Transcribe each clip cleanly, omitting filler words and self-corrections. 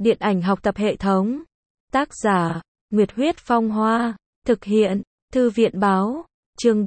Điện ảnh học tập hệ thống. Tác giả, Nguyệt Huyết Phong Hoa. Thực hiện, Thư viện Báo. Chương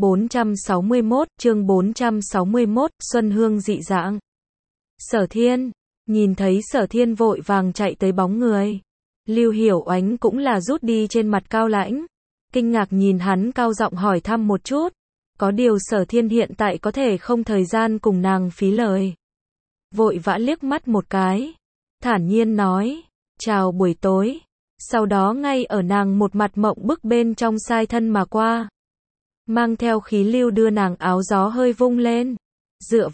461, Xuân Hương dị dạng. Sở Thiên, nhìn thấy Sở Thiên vội vàng chạy tới bóng người. Lưu Hiểu Oánh cũng là rút đi trên mặt cao lãnh. Kinh ngạc nhìn hắn cao giọng hỏi thăm một chút. Có điều Sở Thiên hiện tại có thể không thời gian cùng nàng phí lời. Vội vã liếc mắt một cái. Thản nhiên nói, chào buổi tối. Sau đó ngay ở nàng một mặt mộng bức bên trong sai thân mà qua. Mang theo khí lưu đưa nàng áo gió hơi vung lên. Dựa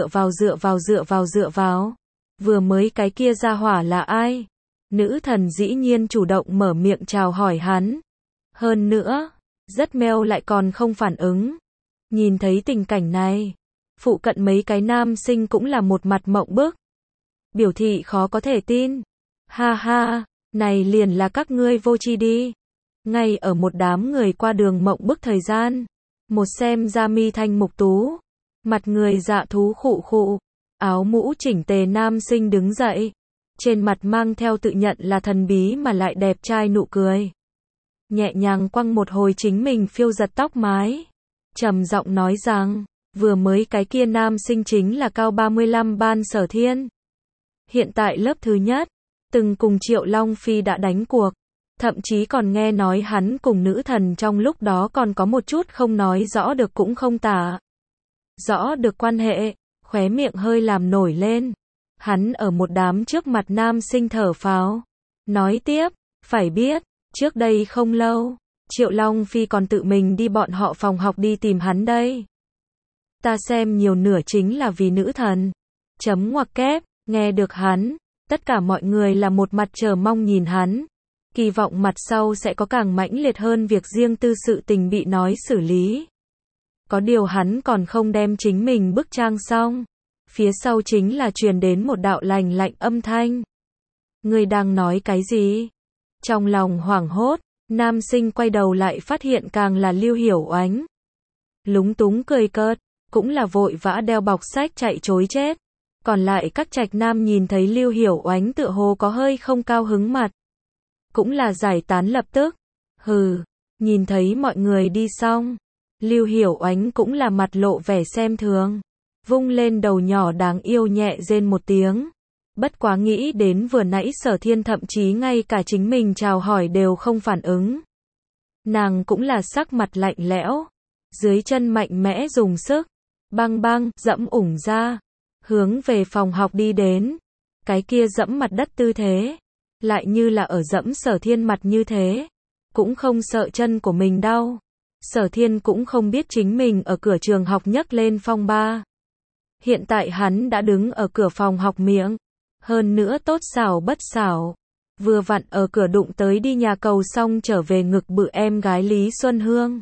vào. Vừa mới cái kia ra hỏa là ai? Nữ thần dĩ nhiên chủ động mở miệng chào hỏi hắn. Hơn nữa, rất meo lại còn không phản ứng. Nhìn thấy tình cảnh này, phụ cận mấy cái nam sinh cũng là một mặt mộng bức. Biểu thị khó có thể tin. Ha ha, này liền là các ngươi vô tri đi. Ngay ở một đám người qua đường mộng bức thời gian, một xem ra mi thanh mục tú, mặt người dạ thú khụ khụ, áo mũ chỉnh tề nam sinh đứng dậy, trên mặt mang theo tự nhận là thần bí mà lại đẹp trai nụ cười. Nhẹ nhàng quăng một hồi chính mình phiêu giật tóc mái, trầm giọng nói rằng, vừa mới cái kia nam sinh chính là cao 35 ban Sở Thiên. Hiện tại lớp thứ nhất, từng cùng Triệu Long Phi đã đánh cuộc, thậm chí còn nghe nói hắn cùng nữ thần trong lúc đó còn có một chút không nói rõ được cũng không tả rõ được quan hệ, khóe miệng hơi làm nổi lên. Hắn ở một đám trước mặt nam sinh thở phào, nói tiếp, phải biết, trước đây không lâu, Triệu Long Phi còn tự mình đi bọn họ phòng học đi tìm hắn đây. Ta xem nhiều nửa chính là vì nữ thần. Chấm ngoặc kép, nghe được hắn, tất cả mọi người là một mặt chờ mong nhìn hắn. Kỳ vọng mặt sau sẽ có càng mãnh liệt hơn việc riêng tư sự tình bị nói xử lý. Có điều hắn còn không đem chính mình bức trang xong. Phía sau chính là truyền đến một đạo lành lạnh âm thanh. Người đang nói cái gì? Trong lòng hoảng hốt, nam sinh quay đầu lại phát hiện càng là Lưu Hiểu Oánh. Lúng túng cười cợt, cũng là vội vã đeo bọc sách chạy trối chết. Còn lại các trạch nam nhìn thấy Lưu Hiểu Oánh tựa hồ có hơi không cao hứng mặt. Cũng là giải tán lập tức. Hừ, nhìn thấy mọi người đi xong. Lưu Hiểu Oánh cũng là mặt lộ vẻ xem thường. Vung lên đầu nhỏ đáng yêu nhẹ rên một tiếng. Bất quá nghĩ đến vừa nãy Sở Thiên thậm chí ngay cả chính mình chào hỏi đều không phản ứng. Nàng cũng là sắc mặt lạnh lẽo. Dưới chân mạnh mẽ dùng sức. Băng băng, dẫm ủng ra. Hướng về phòng học đi đến. Cái kia dẫm mặt đất tư thế. Lại như là ở dẫm Sở Thiên mặt như thế. Cũng không sợ chân của mình đau. Sở Thiên cũng không biết chính mình ở cửa trường học nhấc lên phong ba. Hiện tại hắn đã đứng ở cửa phòng học miệng. Hơn nữa tốt xảo bất xảo. Vừa vặn ở cửa đụng tới đi nhà cầu xong trở về ngực bự em gái Lý Xuân Hương.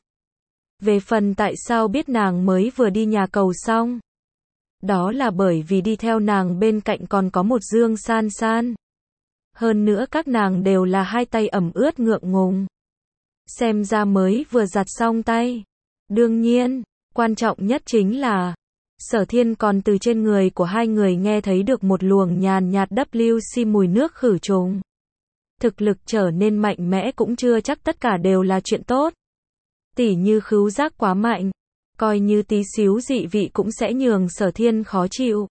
Về phần tại sao biết nàng mới vừa đi nhà cầu xong. Đó là bởi vì đi theo nàng bên cạnh còn có một Dương San San. Hơn nữa các nàng đều là hai tay ẩm ướt ngượng ngùng. Xem ra mới vừa giặt xong tay. Đương nhiên, quan trọng nhất chính là Sở Thiên còn từ trên người của hai người nghe thấy được một luồng nhàn nhạt WC mùi nước khử trùng. Thực lực trở nên mạnh mẽ cũng chưa chắc tất cả đều là chuyện tốt. Tỉ như khứu giác quá mạnh, coi như tí xíu dị vị cũng sẽ nhường Sở Thiên khó chịu.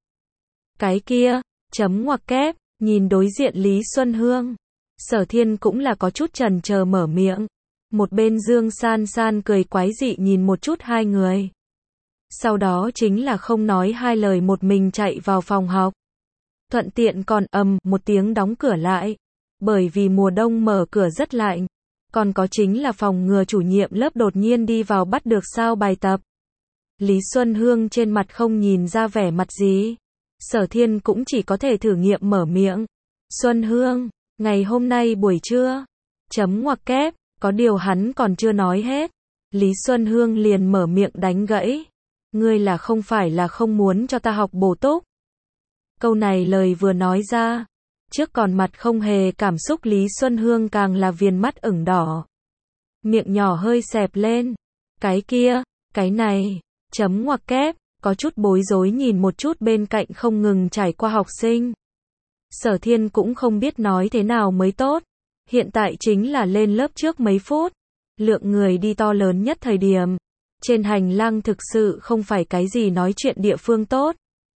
Cái kia, chấm ngoặc kép, nhìn đối diện Lý Xuân Hương. Sở Thiên cũng là có chút chần chờ mở miệng. Một bên Dương San San cười quái dị nhìn một chút hai người. Sau đó chính là không nói hai lời một mình chạy vào phòng học. Thuận tiện còn một tiếng đóng cửa lại. Bởi vì mùa đông mở cửa rất lạnh. Còn có chính là phòng ngừa chủ nhiệm lớp đột nhiên đi vào bắt được sao bài tập. Lý Xuân Hương trên mặt không nhìn ra vẻ mặt gì. Sở Thiên cũng chỉ có thể thử nghiệm mở miệng. Xuân Hương, ngày hôm nay buổi trưa. Chấm ngoặc kép, có điều hắn còn chưa nói hết. Lý Xuân Hương liền mở miệng đánh gãy. Ngươi là không phải là không muốn cho ta học bổ túc. Câu này lời vừa nói ra. Trước còn mặt không hề cảm xúc Lý Xuân Hương càng là viền mắt ửng đỏ. Miệng nhỏ hơi xẹp lên. Cái kia, cái này, chấm ngoặc kép, có chút bối rối nhìn một chút bên cạnh không ngừng trải qua học sinh. Sở Thiên cũng không biết nói thế nào mới tốt. Hiện tại chính là lên lớp trước mấy phút. Lượng người đi to lớn nhất thời điểm. Trên hành lang thực sự không phải cái gì nói chuyện địa phương tốt.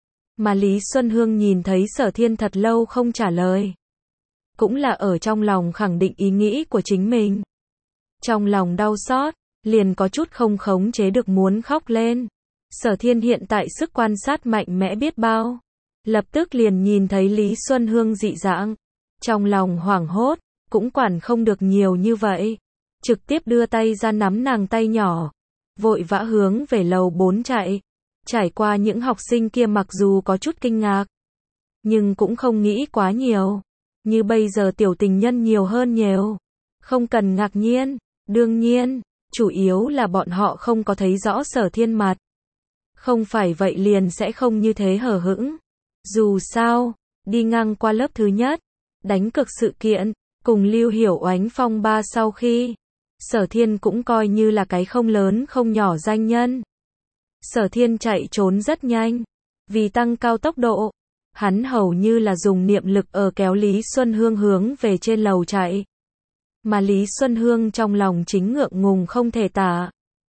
Mà Lý Xuân Hương nhìn thấy Sở Thiên thật lâu không trả lời. Cũng là ở trong lòng khẳng định ý nghĩ của chính mình. Trong lòng đau xót, liền có chút không khống chế được muốn khóc lên. Sở Thiên hiện tại sức quan sát mạnh mẽ biết bao. Lập tức liền nhìn thấy Lý Xuân Hương dị dạng. Trong lòng hoảng hốt, cũng quản không được nhiều như vậy. Trực tiếp đưa tay ra nắm nàng tay nhỏ. Vội vã hướng về lầu 4 chạy. Trải qua những học sinh kia mặc dù có chút kinh ngạc. Nhưng cũng không nghĩ quá nhiều. Như bây giờ tiểu tình nhân nhiều hơn nhiều. Không cần ngạc nhiên. Đương nhiên, chủ yếu là bọn họ không có thấy rõ Sở Thiên mặt. Không phải vậy liền sẽ không như thế hờ hững. Dù sao, đi ngang qua lớp thứ nhất, đánh cực sự kiện, cùng Lưu Hiểu Oánh phong ba sau khi, Sở Thiên cũng coi như là cái không lớn không nhỏ danh nhân. Sở Thiên chạy trốn rất nhanh, vì tăng cao tốc độ, hắn hầu như là dùng niệm lực ở kéo Lý Xuân Hương hướng về trên lầu chạy. Mà Lý Xuân Hương trong lòng chính ngượng ngùng không thể tả.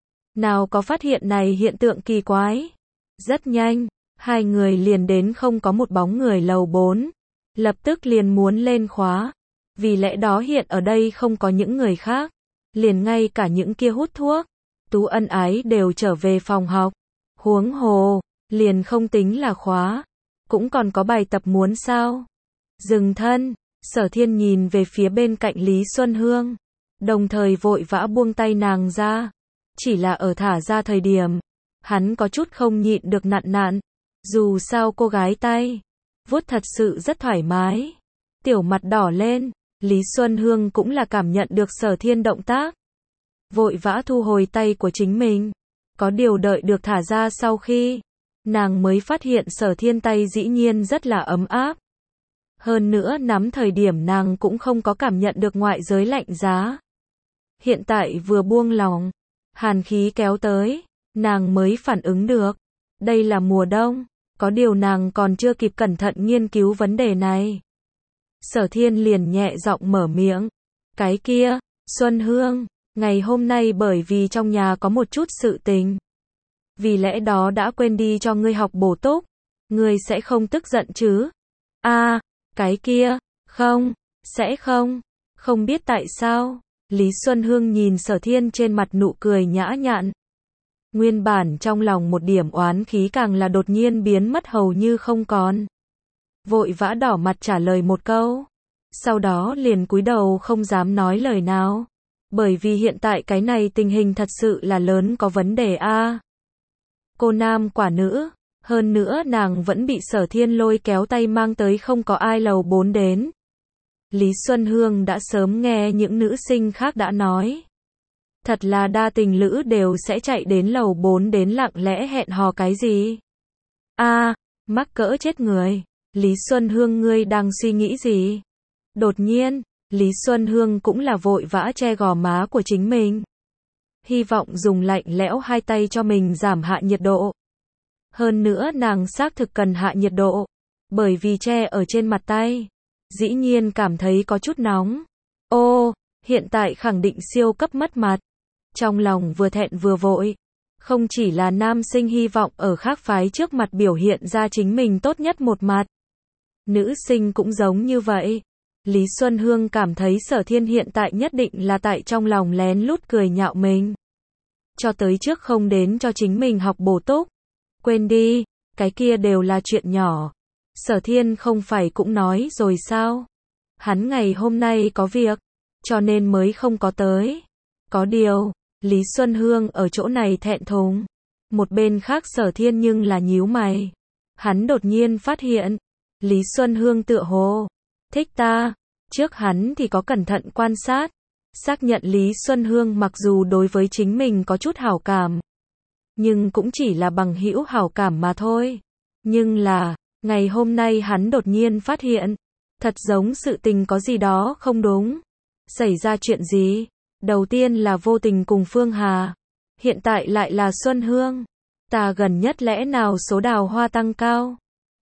Nào có phát hiện này hiện tượng kỳ quái. Rất nhanh, hai người liền đến không có một bóng người lầu 4. Lập tức liền muốn lên khóa. Vì lẽ đó hiện ở đây không có những người khác. Liền ngay cả những kia hút thuốc, Tú ân ái đều trở về phòng học. Huống hồ, liền không tính là khóa. Cũng còn có bài tập muốn sao. Dừng thân, Sở Thiên nhìn về phía bên cạnh Lý Xuân Hương. Đồng thời vội vã buông tay nàng ra. Chỉ là ở thả ra thời điểm. Hắn có chút không nhịn được nặn nặn. Dù sao cô gái tay vuốt thật sự rất thoải mái. Tiểu mặt đỏ lên. Lý Xuân Hương cũng là cảm nhận được Sở Thiên động tác. Vội vã thu hồi tay của chính mình. Có điều đợi được thả ra sau khi, nàng mới phát hiện Sở Thiên tay dĩ nhiên rất là ấm áp. Hơn nữa nắm thời điểm nàng cũng không có cảm nhận được ngoại giới lạnh giá. Hiện tại vừa buông lòng, hàn khí kéo tới, nàng mới phản ứng được. Đây là mùa đông, có điều nàng còn chưa kịp cẩn thận nghiên cứu vấn đề này. Sở Thiên liền nhẹ giọng mở miệng. Cái kia, Xuân Hương, ngày hôm nay bởi vì trong nhà có một chút sự tình. Vì lẽ đó đã quên đi cho ngươi học bổ túc. Ngươi sẽ không tức giận chứ? À, cái kia, không, sẽ không. Không biết tại sao. Lý Xuân Hương nhìn Sở Thiên trên mặt nụ cười nhã nhặn. Nguyên bản trong lòng một điểm oán khí càng là đột nhiên biến mất hầu như không còn. Vội vã đỏ mặt trả lời một câu. Sau đó liền cúi đầu không dám nói lời nào. Bởi vì hiện tại cái này tình hình thật sự là lớn có vấn đề a. Cô nam quả nữ, hơn nữa nàng vẫn bị Sở Thiên lôi kéo tay mang tới không có ai lầu 4 đến. Lý Xuân Hương đã sớm nghe những nữ sinh khác đã nói. Thật là đa tình lữ đều sẽ chạy đến lầu 4 đến lặng lẽ hẹn hò cái gì. A, mắc cỡ chết người. Lý Xuân Hương ngươi đang suy nghĩ gì? Đột nhiên, Lý Xuân Hương cũng là vội vã che gò má của chính mình. Hy vọng dùng lạnh lẽo hai tay cho mình giảm hạ nhiệt độ. Hơn nữa nàng xác thực cần hạ nhiệt độ. Bởi vì che ở trên mặt tay. Dĩ nhiên cảm thấy có chút nóng. Ô, hiện tại khẳng định siêu cấp mất mặt. Trong lòng vừa thẹn vừa vội. Không chỉ là nam sinh hy vọng ở khác phái trước mặt biểu hiện ra chính mình tốt nhất một mặt. Nữ sinh cũng giống như vậy. Lý Xuân Hương cảm thấy Sở Thiên hiện tại nhất định là tại trong lòng lén lút cười nhạo mình. Cho tới trước không đến cho chính mình học bổ túc. Quên đi, cái kia đều là chuyện nhỏ. Sở Thiên không phải cũng nói rồi sao? Hắn ngày hôm nay có việc, cho nên mới không có tới. Có điều, Lý Xuân Hương ở chỗ này thẹn thùng. Một bên khác Sở Thiên nhưng là nhíu mày. Hắn đột nhiên phát hiện, Lý Xuân Hương tựa hồ thích ta. Trước hắn thì có cẩn thận quan sát, xác nhận Lý Xuân Hương mặc dù đối với chính mình có chút hảo cảm, nhưng cũng chỉ là bằng hữu hảo cảm mà thôi. Nhưng là, ngày hôm nay hắn đột nhiên phát hiện, thật giống sự tình có gì đó không đúng. Xảy ra chuyện gì? Đầu tiên là vô tình cùng Phương Hà, hiện tại lại là Xuân Hương. Ta gần nhất lẽ nào số đào hoa tăng cao?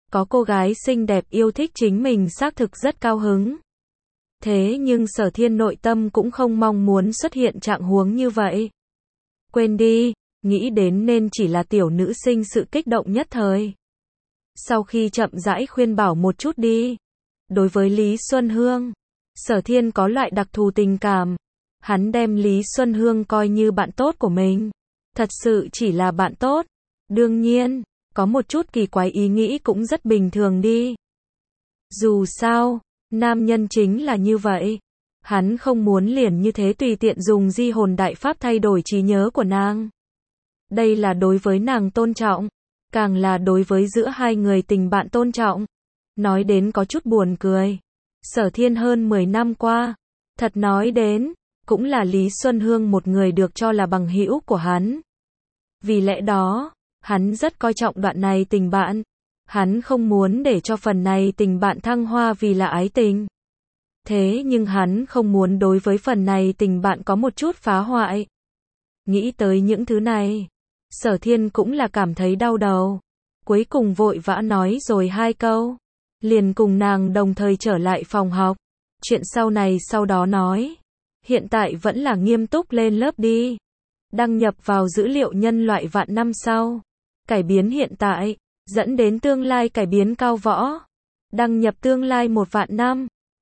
Có cô gái xinh đẹp yêu thích chính mình xác thực rất cao hứng. Thế nhưng Sở Thiên nội tâm cũng không mong muốn xuất hiện trạng huống như vậy. Quên đi, nghĩ đến nên chỉ là tiểu nữ sinh sự kích động nhất thời. Sau khi chậm rãi khuyên bảo một chút đi. Đối với Lý Xuân Hương, Sở Thiên có loại đặc thù tình cảm. Hắn đem Lý Xuân Hương coi như bạn tốt của mình. Thật sự chỉ là bạn tốt. Đương nhiên, có một chút kỳ quái ý nghĩ cũng rất bình thường đi. Dù sao, nam nhân chính là như vậy. Hắn không muốn liền như thế tùy tiện dùng di hồn đại pháp thay đổi trí nhớ của nàng. Đây là đối với nàng tôn trọng, càng là đối với giữa hai người tình bạn tôn trọng. Nói đến có chút buồn cười. Sở Thiên hơn 10 năm qua, thật nói đến, cũng là Lý Xuân Hương một người được cho là bằng hữu của hắn. Vì lẽ đó, hắn rất coi trọng đoạn này tình bạn. Hắn không muốn để cho phần này tình bạn thăng hoa vì là ái tình. Thế nhưng hắn không muốn đối với phần này tình bạn có một chút phá hoại. Nghĩ tới những thứ này, Sở Thiên cũng là cảm thấy đau đầu. Cuối cùng vội vã nói rồi 2 câu. Liền cùng nàng đồng thời trở lại phòng học. Chuyện sau này sau đó nói. Hiện tại vẫn là nghiêm túc lên lớp đi. Đăng nhập vào dữ liệu nhân loại vạn năm sau. Cải biến hiện tại, dẫn đến tương lai cải biến cao võ. Đăng nhập tương lai 1 vạn năm.